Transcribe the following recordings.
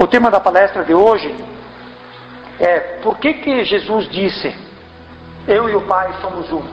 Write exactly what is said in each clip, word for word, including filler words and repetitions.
O tema da palestra de hoje é: por que que Jesus disse, eu e o Pai somos um?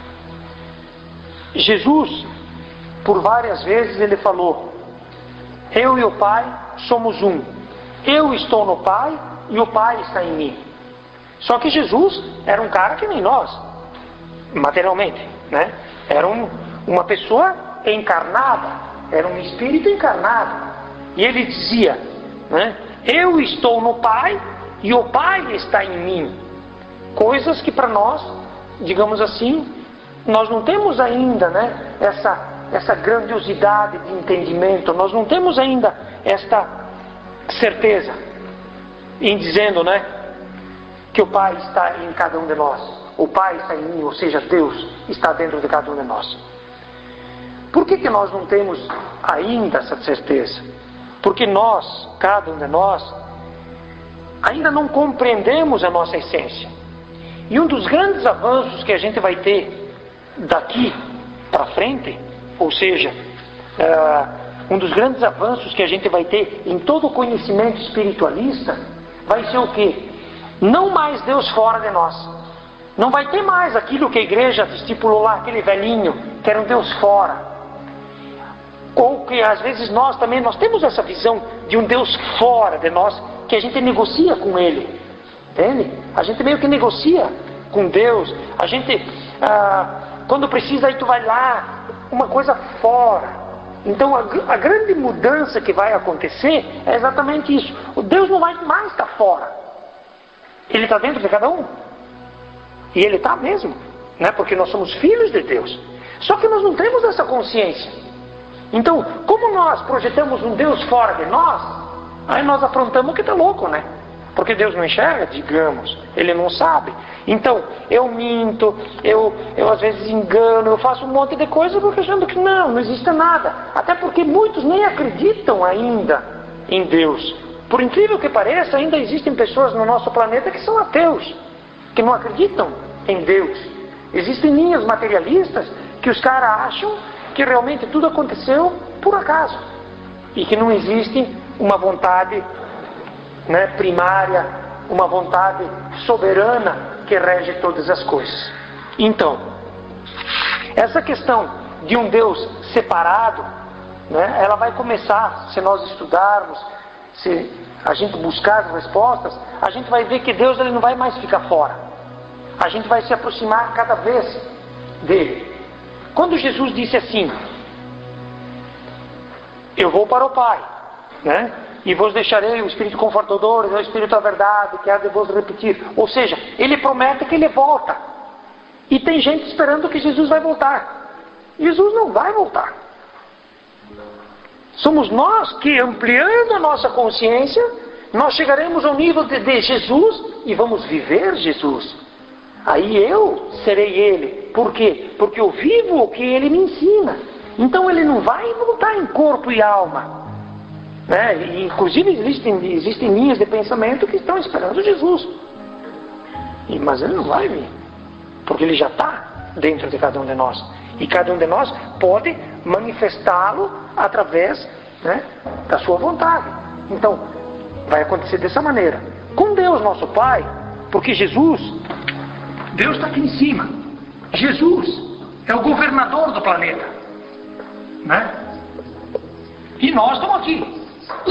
Jesus, por várias vezes, ele falou, eu e o Pai somos um. Eu estou no Pai e o Pai está em mim. Só que Jesus era um cara que nem nós, materialmente, né? Era um, uma pessoa encarnada, era um espírito encarnado. E ele dizia, né? Eu estou no Pai e o Pai está em mim. Coisas que para nós, digamos assim, nós não temos ainda, né, essa, essa grandiosidade de entendimento. Nós não temos ainda esta certeza em dizendo, né, que o Pai está em cada um de nós. O Pai está em mim, ou seja, Deus está dentro de cada um de nós. Por que que nós não temos ainda essa certeza? Porque nós, cada um de nós, ainda não compreendemos a nossa essência. E um dos grandes avanços que a gente vai ter daqui para frente, ou seja, uh, um dos grandes avanços que a gente vai ter em todo o conhecimento espiritualista, vai ser o quê? Não mais Deus fora de nós. Não vai ter mais aquilo que a igreja estipulou lá, aquele velhinho, que era um Deus fora. Ou que às vezes nós também, nós temos essa visão de um Deus fora de nós, que a gente negocia com Ele. Entende? A gente meio que negocia com Deus. A gente, ah, quando precisa, aí tu vai lá, uma coisa fora. Então a, a grande mudança que vai acontecer é exatamente isso. O Deus não vai mais estar fora. Ele está dentro de cada um. E Ele está mesmo, né? Porque nós somos filhos de Deus. Só que nós não temos essa consciência. Então, como nós projetamos um Deus fora de nós, aí nós aprontamos que está louco, né? Porque Deus não enxerga, digamos, Ele não sabe. Então, eu minto, eu, eu às vezes engano, eu faço um monte de coisa porque achando que não, não existe nada. Até porque muitos nem acreditam ainda em Deus. Por incrível que pareça, ainda existem pessoas no nosso planeta que são ateus, que não acreditam em Deus. Existem linhas materialistas que os caras acham que realmente tudo aconteceu por acaso e que não existe uma vontade, né, primária, uma vontade soberana que rege todas as coisas. Então, essa questão de um Deus separado, né, ela vai começar, se nós estudarmos, se a gente buscar as respostas, a gente vai ver que Deus ele não vai mais ficar fora. A gente vai se aproximar cada vez dele. Quando Jesus disse assim, eu vou para o Pai, né? E vos deixarei o Espírito Confortador, o Espírito da Verdade, que há de vos repetir. Ou seja, Ele promete que Ele volta. E tem gente esperando que Jesus vai voltar. Jesus não vai voltar. Somos nós que, ampliando a nossa consciência, nós chegaremos ao nível de, de Jesus e vamos viver Jesus. Aí eu serei Ele. Por quê? Porque eu vivo o que Ele me ensina. Então Ele não vai voltar em corpo e alma. Né? E, inclusive existem, existem linhas de pensamento que estão esperando Jesus. E, mas Ele não vai vir. Porque Ele já está dentro de cada um de nós. E cada um de nós pode manifestá-lo através, né, da sua vontade. Então, vai acontecer dessa maneira. Com Deus, nosso Pai, porque Jesus, Deus está aqui em cima. Jesus é o governador do planeta, né? E nós estamos aqui.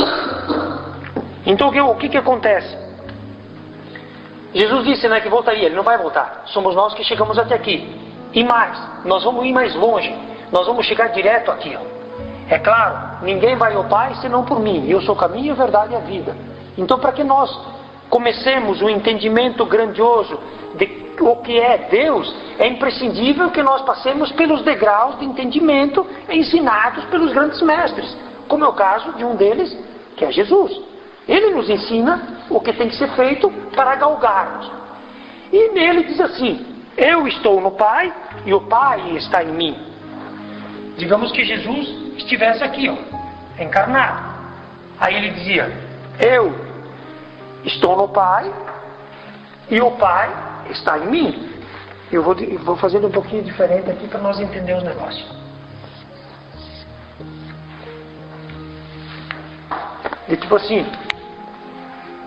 Então o que, que acontece? Jesus disse, né, que voltaria. Ele não vai voltar. Somos nós que chegamos até aqui. E mais, nós vamos ir mais longe. Nós vamos chegar direto aqui, ó. É claro, ninguém vai ao Pai senão por mim. Eu sou o caminho, a verdade e a vida. Então, para que nós comecemos o entendimento grandioso de o que é Deus, é imprescindível que nós passemos pelos degraus de entendimento ensinados pelos grandes mestres, como é o caso de um deles, que é Jesus. Ele nos ensina o que tem que ser feito para galgarmos. E nele diz assim, eu estou no Pai e o Pai está em mim. Digamos que Jesus estivesse aqui, ó, encarnado. Aí ele dizia, eu estou no Pai e o Pai está em mim. Eu vou, eu vou fazer um pouquinho diferente aqui para nós entendermos os negócios. E tipo assim,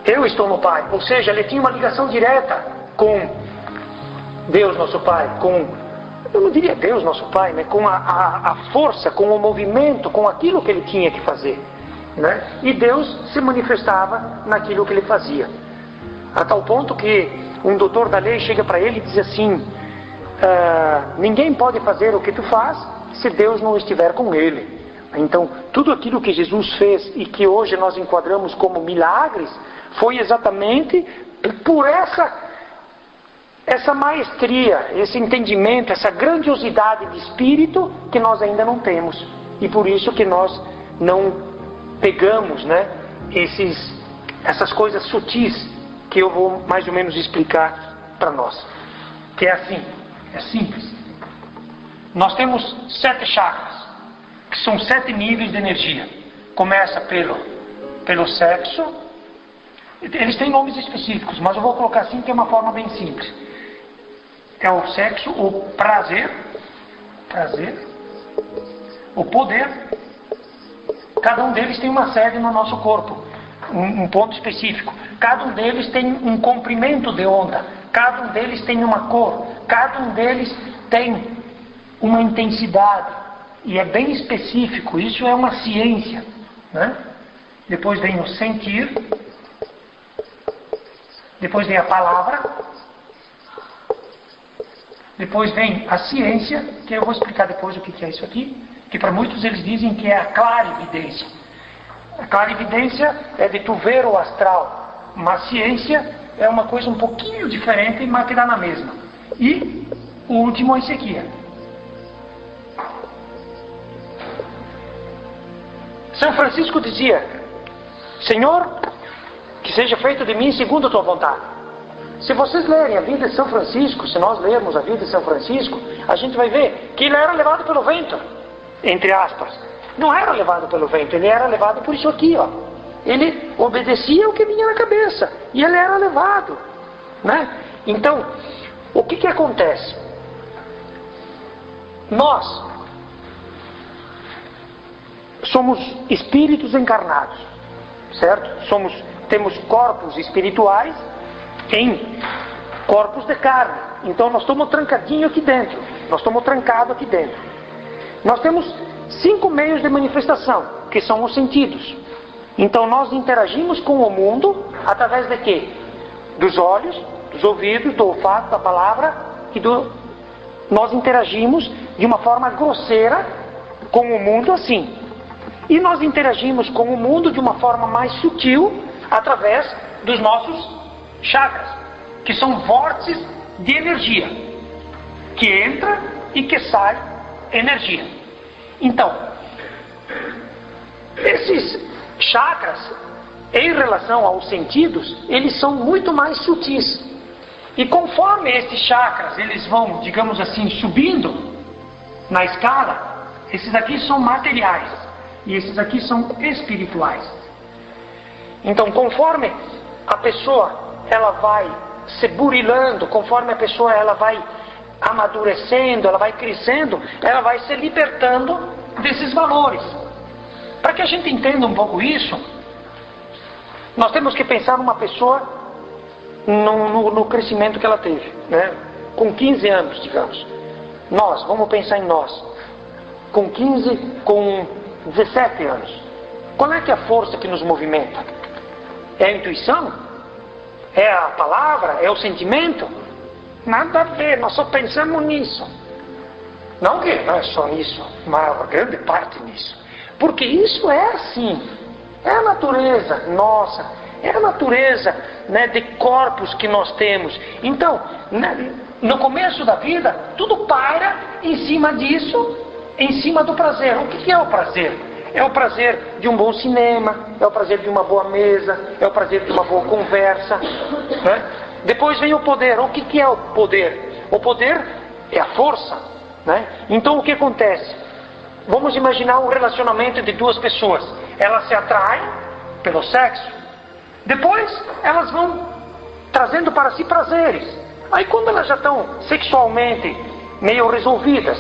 eu estou no Pai. Ou seja, ele tinha uma ligação direta com Deus nosso Pai, com, eu não diria Deus nosso Pai, né? Com a, a, a força, com o movimento, com aquilo que ele tinha que fazer, né? E Deus se manifestava naquilo que ele fazia. A tal ponto que um doutor da lei chega para ele e diz assim, ah, ninguém pode fazer o que tu faz se Deus não estiver com ele. Então, tudo aquilo que Jesus fez e que hoje nós enquadramos como milagres, foi exatamente por essa, essa maestria, esse entendimento, essa grandiosidade de espírito que nós ainda não temos. E por isso que nós não pegamos, né, esses, essas coisas sutis que eu vou mais ou menos explicar para nós. Que é assim, é simples. Nós temos sete chakras, que são sete níveis de energia. Começa pelo, pelo sexo. Eles têm nomes específicos, mas eu vou colocar assim que é uma forma bem simples. É o sexo, o prazer, prazer, o poder. Cada um deles tem uma sede no nosso corpo, um, um ponto específico. Cada um deles tem um comprimento de onda. Cada um deles tem uma cor. Cada um deles tem uma intensidade. E é bem específico, isso é uma ciência, né? Depois vem o sentir, depois vem a palavra, depois vem a ciência, que eu vou explicar depois o que é isso aqui, que para muitos eles dizem que é a clarividência. A clarividência é de tu ver o astral, mas a ciência é uma coisa um pouquinho diferente, mas que dá na mesma. E o último é esse aqui. São Francisco dizia, Senhor, que seja feito de mim segundo a tua vontade. Se vocês lerem a vida de São Francisco, se nós lermos a vida de São Francisco, a gente vai ver que ele era levado pelo vento, entre aspas. Não era levado pelo vento, ele era levado por isso aqui, ó. Ele obedecia o que vinha na cabeça, e ele era levado, né? Então, o que que acontece? Nós somos espíritos encarnados, certo? Somos, temos corpos espirituais em corpos de carne. Então nós estamos trancadinhos aqui dentro. Nós estamos trancados aqui dentro. Nós temos cinco meios de manifestação, que são os sentidos. Então nós interagimos com o mundo através de quê? Dos olhos, dos ouvidos, do olfato, da palavra e do... Nós interagimos de uma forma grosseira com o mundo assim. E nós interagimos com o mundo de uma forma mais sutil através dos nossos chakras, que são vórtices de energia, que entra e que sai energia. Então, esses chakras, em relação aos sentidos, eles são muito mais sutis. E conforme esses chakras, eles vão, digamos assim, subindo na escala, esses aqui são materiais. E esses aqui são espirituais. Então, conforme a pessoa ela vai se burilando, conforme a pessoa ela vai amadurecendo, ela vai crescendo, ela vai se libertando desses valores. Para que a gente entenda um pouco isso, nós temos que pensar numa pessoa no, no, no crescimento que ela teve, né? Com quinze anos, digamos. Nós, vamos pensar em nós. Com quinze, com dezessete anos. Qual é que é a força que nos movimenta? É a intuição? É a palavra? É o sentimento? Nada a ver, nós só pensamos nisso. Não que não é só nisso, mas uma grande parte nisso. Porque isso é assim. É a natureza nossa, é a natureza, né, de corpos que nós temos. Então, né, no começo da vida, tudo paira em cima disso, em cima do prazer. O que é o prazer? É o prazer de um bom cinema, é o prazer de uma boa mesa, é o prazer de uma boa conversa, né? Depois vem o poder. O que é o poder? O poder é a força, né? Então o que acontece? Vamos imaginar um relacionamento de duas pessoas. Elas se atraem pelo sexo. Depois elas vão trazendo para si prazeres. Aí quando elas já estão sexualmente meio resolvidas,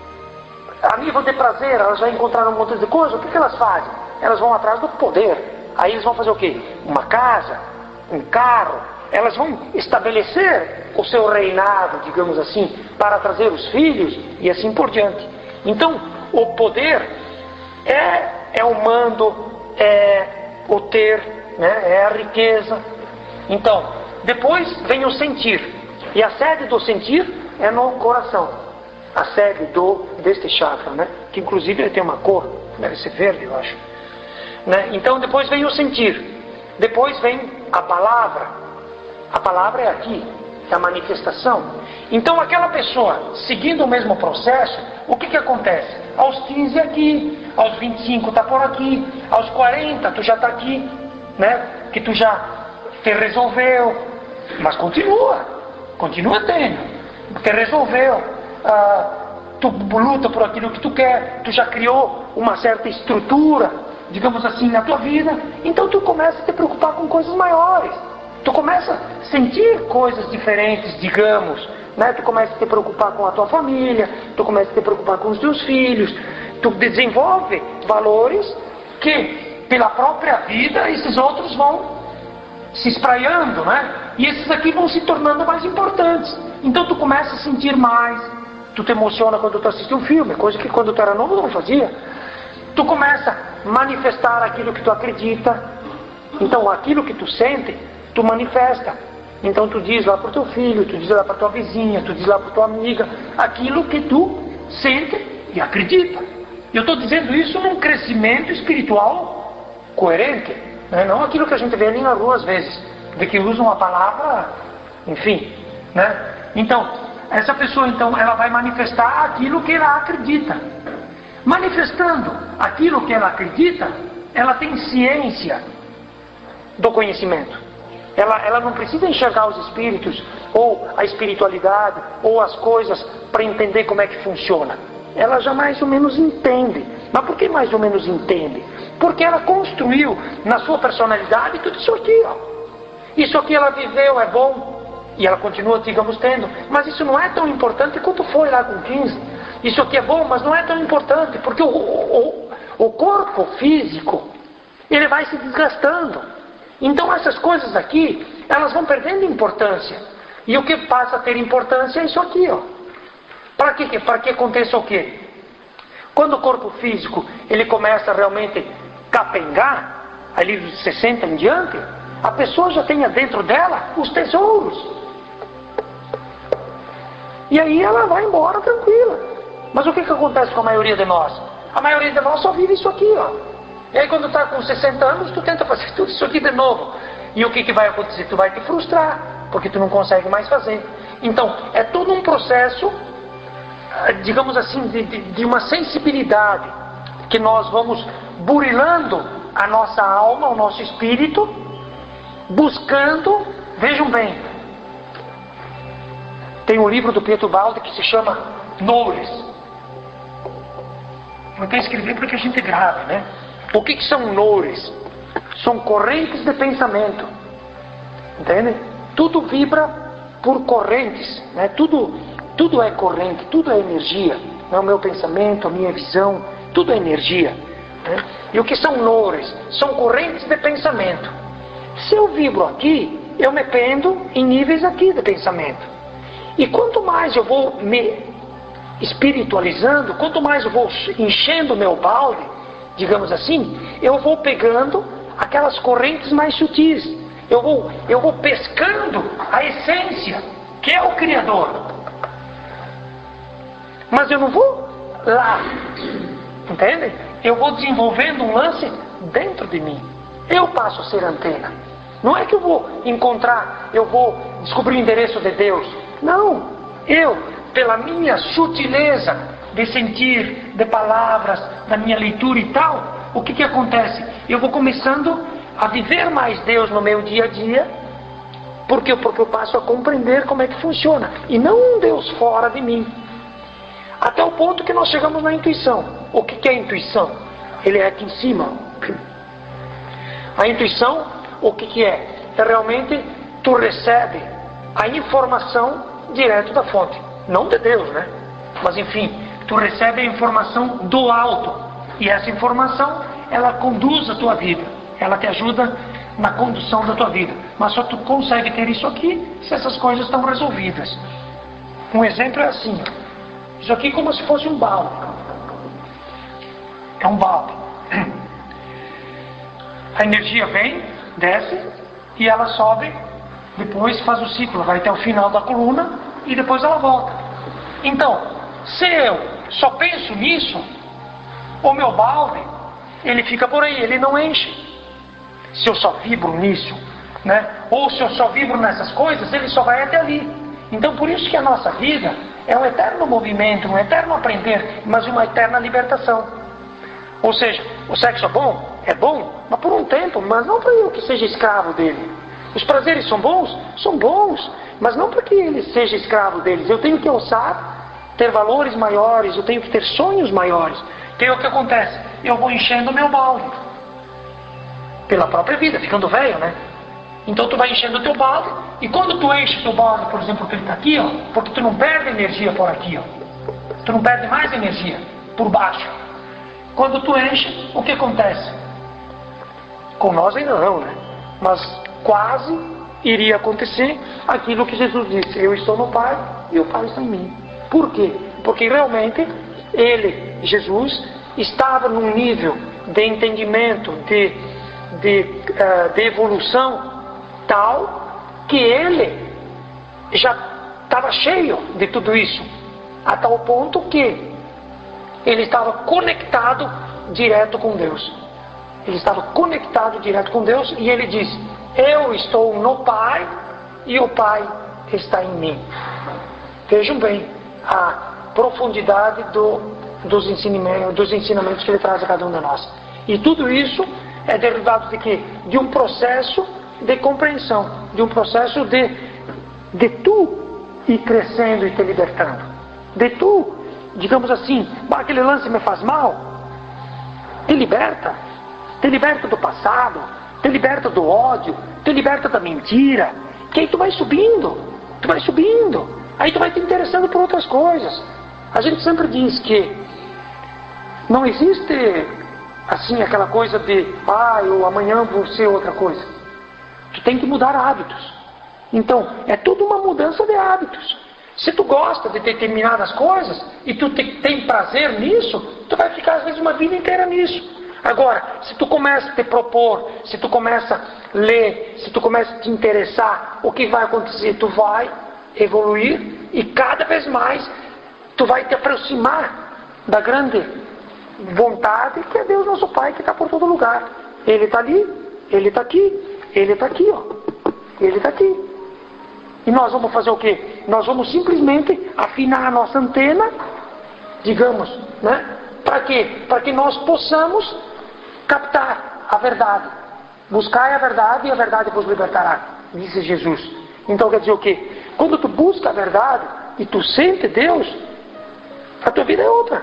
a nível de prazer, elas já encontraram um monte de coisa, o que, que elas fazem? Elas vão atrás do poder. Aí eles vão fazer o quê? Uma casa, um carro. Elas vão estabelecer o seu reinado, digamos assim, para trazer os filhos e assim por diante. Então, o poder é, é o mando, é o ter, né? É a riqueza. Então, depois vem o sentir. E a sede do sentir é no coração. A sede do, deste chakra, né? Que inclusive ele tem uma cor, deve ser verde, eu acho. Né? Então depois vem o sentir. Depois vem a palavra. A palavra é aqui, é a manifestação. Então aquela pessoa, seguindo o mesmo processo, o que que acontece? Aos quinze aqui, aos vinte e cinco está por aqui, aos quarenta tu já está aqui, né? Que tu já te resolveu, mas continua, continua tendo, te resolveu, ah, tu luta por aquilo que tu quer, tu já criou uma certa estrutura, digamos assim, na tua vida, então tu começa a te preocupar com coisas maiores, tu começa a sentir coisas diferentes, digamos, né? Tu começa a te preocupar com a tua família, tu começa a te preocupar com os teus filhos, tu desenvolve valores que pela própria vida esses outros vão se espraiando, né? E esses aqui vão se tornando mais importantes. Então tu começa a sentir mais, tu te emociona quando tu assiste um filme, coisa que quando tu era novo não fazia. Tu começa a manifestar aquilo que tu acredita. Então aquilo que tu sente, tu manifesta. Então tu diz lá para o teu filho, tu diz lá para tua vizinha, tu diz lá para tua amiga, aquilo que tu sente e acredita. Eu estou dizendo isso num crescimento espiritual coerente, né? Não aquilo que a gente vê ali na rua às vezes, de que usa uma palavra, enfim, né? Então, essa pessoa então, ela vai manifestar aquilo que ela acredita. Manifestando aquilo que ela acredita, ela tem ciência do conhecimento. Ela, ela não precisa enxergar os espíritos, ou a espiritualidade, ou as coisas, para entender como é que funciona. Ela já mais ou menos entende. Mas por que mais ou menos entende? Porque ela construiu na sua personalidade tudo isso aqui, ó. Isso aqui ela viveu, é bom, e ela continua, digamos, tendo. Mas isso não é tão importante quanto foi lá com quinze. Isso aqui é bom, mas não é tão importante, porque o, o, o corpo físico, ele vai se desgastando. Então essas coisas aqui, elas vão perdendo importância. E o que passa a ter importância é isso aqui, ó. Para que, para que aconteça o quê? Quando o corpo físico, ele começa realmente a capengar, ali dos sessenta em diante, a pessoa já tenha dentro dela os tesouros. E aí ela vai embora tranquila. Mas o que, que acontece com a maioria de nós? A maioria de nós só vive isso aqui, ó. E aí quando está com sessenta anos, tu tenta fazer tudo isso aqui de novo. E o que, que vai acontecer? Tu vai te frustrar, porque tu não consegue mais fazer. Então, é todo um processo, digamos assim, de, de, de uma sensibilidade, que nós vamos burilando a nossa alma, o nosso espírito, buscando, vejam bem, tem um livro do Pietro Baldi que se chama Noures. Eu até escrevi porque a gente grava, né? O que, que são noures? São correntes de pensamento. Entende? Tudo vibra por correntes, né? Tudo, tudo é corrente, tudo é energia. É o meu pensamento, a minha visão, tudo é energia. Né? E o que são noures? São correntes de pensamento. Se eu vibro aqui, eu me pendo em níveis aqui de pensamento. E quanto mais eu vou me espiritualizando, quanto mais eu vou enchendo o meu balde, digamos assim, eu vou pegando aquelas correntes mais sutis. Eu vou, eu vou pescando a essência, que é o Criador. Mas eu não vou lá, entende? Eu vou desenvolvendo um lance dentro de mim. Eu passo a ser antena. Não é que eu vou encontrar, eu vou descobrir o endereço de Deus. Não, eu, pela minha sutileza de sentir, de palavras, da minha leitura e tal, o que que acontece? Eu vou começando a viver mais Deus no meu dia a dia, porque, porque eu passo a compreender como é que funciona, e não um Deus fora de mim. Até o ponto que nós chegamos na intuição. O que que é a intuição? Ele é aqui em cima. A intuição, o que que é? É realmente, tu recebe a informação direto da fonte. Não de Deus, né? Mas enfim, tu recebe a informação do alto. E essa informação, ela conduz a tua vida. ela te ajuda na condução da tua vida. Mas só tu consegue ter isso aqui se essas coisas estão resolvidas. Um exemplo é assim, ó. Isso aqui é como se fosse um balde. É um balde. A energia vem, desce, e ela sobe, depois faz o ciclo, vai até o final da coluna, e depois ela volta. Então, se eu só penso nisso, o meu balde, ele fica por aí, ele não enche. Se eu só vibro nisso, né? Ou se eu só vibro nessas coisas, ele só vai até ali. Então, por isso que a nossa vida é um eterno movimento, um eterno aprender, mas uma eterna libertação. Ou seja, o sexo é bom? É bom, mas por um tempo, mas não para eu que seja escravo dele. Os prazeres são bons? São bons, mas não para que ele seja escravo deles. Eu tenho que alçar, ter valores maiores, eu tenho que ter sonhos maiores. Então o que acontece? Eu vou enchendo o meu balde. Pela própria vida, ficando velho, né? Então tu vai enchendo o teu balde, e quando tu enche o teu balde, por exemplo, que ele está aqui, ó, porque tu não perde energia por aqui, ó. Tu não perde mais energia por baixo. Quando tu enche, o que acontece? Com nós ainda não, né? Mas quase iria acontecer aquilo que Jesus disse: eu estou no Pai e o Pai está em mim. Por quê? Porque realmente ele, Jesus, estava num nível de entendimento, de, de, uh, de evolução tal que ele já estava cheio de tudo isso, a tal ponto que ele estava conectado direto com Deus. Ele estava conectado direto com Deus, e ele diz: eu estou no Pai e o Pai está em mim. Vejam bem a profundidade do, dos, ensinamentos, dos ensinamentos que ele traz a cada um de nós. E tudo isso é derivado de quê? De um processo de compreensão, de um processo de, de tu ir crescendo e te libertando. De tu, digamos assim, aquele lance me faz mal, te liberta. Te liberta do passado, te liberta do ódio, te liberta da mentira, que aí tu vai subindo, tu vai subindo, aí tu vai te interessando por outras coisas. A gente sempre diz que não existe assim aquela coisa de, ah, eu amanhã vou ser outra coisa. Tu tem que mudar hábitos. Então, é tudo uma mudança de hábitos. Se tu gosta de determinadas coisas e tu te, tem prazer nisso, tu vai ficar às vezes uma vida inteira nisso. Agora, se tu começa a te propor, se tu começa a ler, se tu começa a te interessar, o que vai acontecer? Tu vai evoluir e cada vez mais tu vai te aproximar da grande vontade que é Deus nosso Pai, que está por todo lugar. Ele está ali, Ele está aqui, Ele está aqui, ó. Ele está aqui. E nós vamos fazer o quê? Nós vamos simplesmente afinar a nossa antena, digamos, né? Para quê? Para que nós possamos captar a verdade. Buscai a verdade e a verdade vos libertará, disse Jesus. Então quer dizer o quê? Quando tu busca a verdade e tu sente Deus, a tua vida é outra.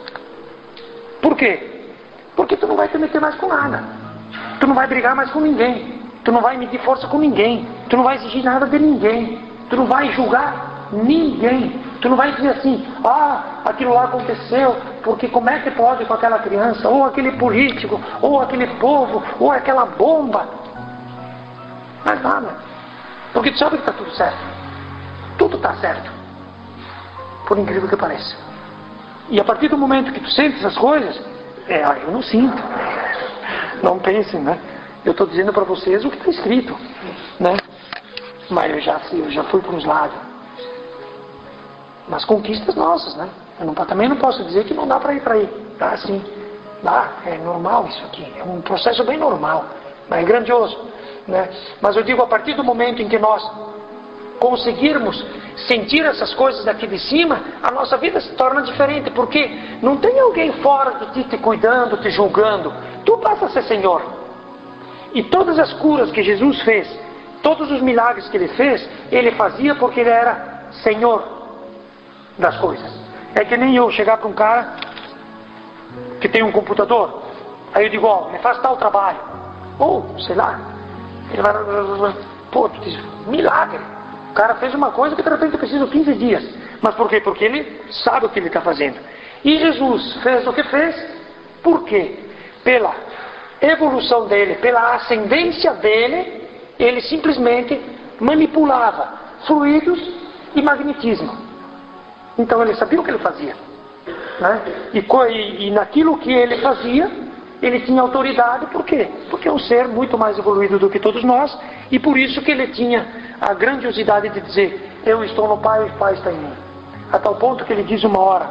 Por quê? Porque tu não vai te meter mais com nada. Tu não vai brigar mais com ninguém. Tu não vai medir força com ninguém. Tu não vai exigir nada de ninguém. Tu não vai julgar ninguém. Tu não vai dizer assim, ah, aquilo lá aconteceu, porque como é que pode com aquela criança, ou aquele político, ou aquele povo, ou aquela bomba. Mas nada. Porque tu sabe que está tudo certo. Tudo está certo. Por incrível que pareça. E a partir do momento que tu sentes essas coisas, é, eu não sinto. Não pensem, né? Eu estou dizendo para vocês o que está escrito, né? Mas eu já, eu já fui para os lados. Nas conquistas nossas, né? Eu não, também não posso dizer que não dá para ir para aí. Dá sim. Dá. É normal isso aqui. É um processo bem normal. Mas é grandioso, né? Mas eu digo, a partir do momento em que nós conseguirmos sentir essas coisas daqui de cima, a nossa vida se torna diferente. Porque não tem alguém fora de ti te cuidando, te julgando. Tu passa a ser Senhor. E todas as curas que Jesus fez, todos os milagres que Ele fez, Ele fazia porque Ele era Senhor das coisas. É que nem eu chegar para um cara que tem um computador, aí eu digo, ó, me faz tal trabalho, ou, sei lá, ele vai, pô, tu diz, milagre, o cara fez uma coisa que de repente precisa de quinze dias, mas por quê? Porque ele sabe o que ele está fazendo. E Jesus fez o que fez, por quê? Pela evolução dele, pela ascendência dele, ele simplesmente manipulava fluidos e magnetismo. Então ele sabia o que ele fazia, né? E, e, e naquilo que ele fazia, ele tinha autoridade. Por quê? Porque é um ser muito mais evoluído do que todos nós, e por isso que ele tinha a grandiosidade de dizer: eu estou no Pai e o Pai está em mim. A tal ponto que ele diz uma hora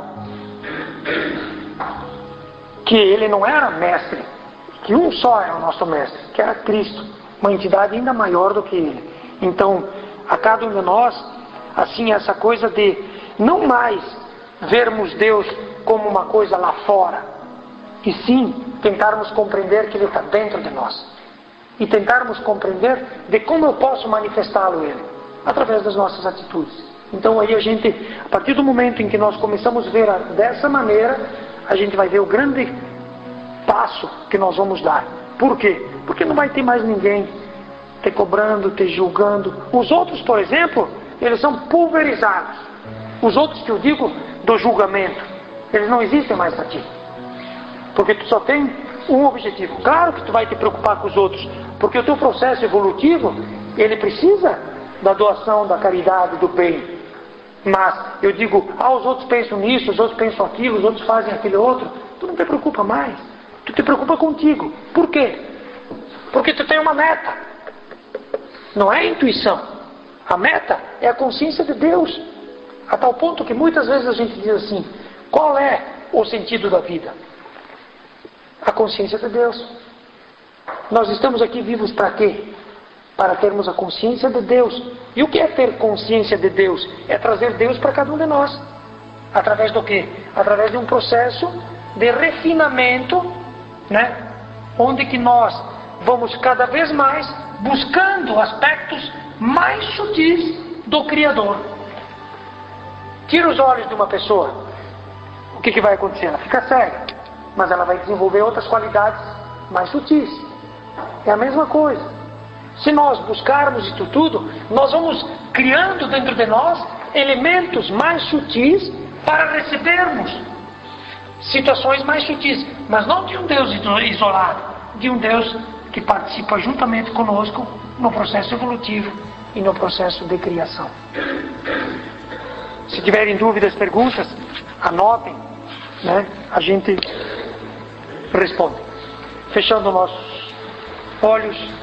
que ele não era mestre, que um só era o nosso mestre, que era Cristo, uma entidade ainda maior do que ele. Então, a cada um de nós, assim, essa coisa de não mais vermos Deus como uma coisa lá fora, e sim tentarmos compreender que Ele está dentro de nós, e tentarmos compreender de como eu posso manifestá-lo Ele, através das nossas atitudes. Então aí a gente, a partir do momento em que nós começamos a ver a, dessa maneira, a gente vai ver o grande passo que nós vamos dar. Por quê? Porque não vai ter mais ninguém te cobrando, te julgando. Os outros, por exemplo, eles são pulverizados. Os outros que eu digo do julgamento, eles não existem mais para ti. Porque tu só tem um objetivo. Claro que tu vai te preocupar com os outros, porque o teu processo evolutivo, ele precisa da doação, da caridade, do bem. Mas eu digo, ah, os outros pensam nisso, os outros pensam aquilo, os outros fazem aquilo outro. Tu não te preocupa mais. Tu te preocupa contigo. Por quê? Porque tu tem uma meta. Não é intuição. A meta é a consciência de Deus. A tal ponto que muitas vezes a gente diz assim: qual é o sentido da vida? A consciência de Deus. Nós estamos aqui vivos para quê? Para termos a consciência de Deus. E o que é ter consciência de Deus? É trazer Deus para cada um de nós. Através do quê? Através de um processo de refinamento, né? Onde que nós vamos cada vez mais buscando aspectos mais sutis do Criador. Tira os olhos de uma pessoa, o que, que vai acontecer? Ela fica cega, mas ela vai desenvolver outras qualidades mais sutis. É a mesma coisa. Se nós buscarmos isso tudo, nós vamos criando dentro de nós elementos mais sutis para recebermos situações mais sutis, mas não de um Deus isolado, de um Deus que participa juntamente conosco no processo evolutivo e no processo de criação. Se tiverem dúvidas, perguntas, anotem, né? A gente responde. Fechando nossos olhos.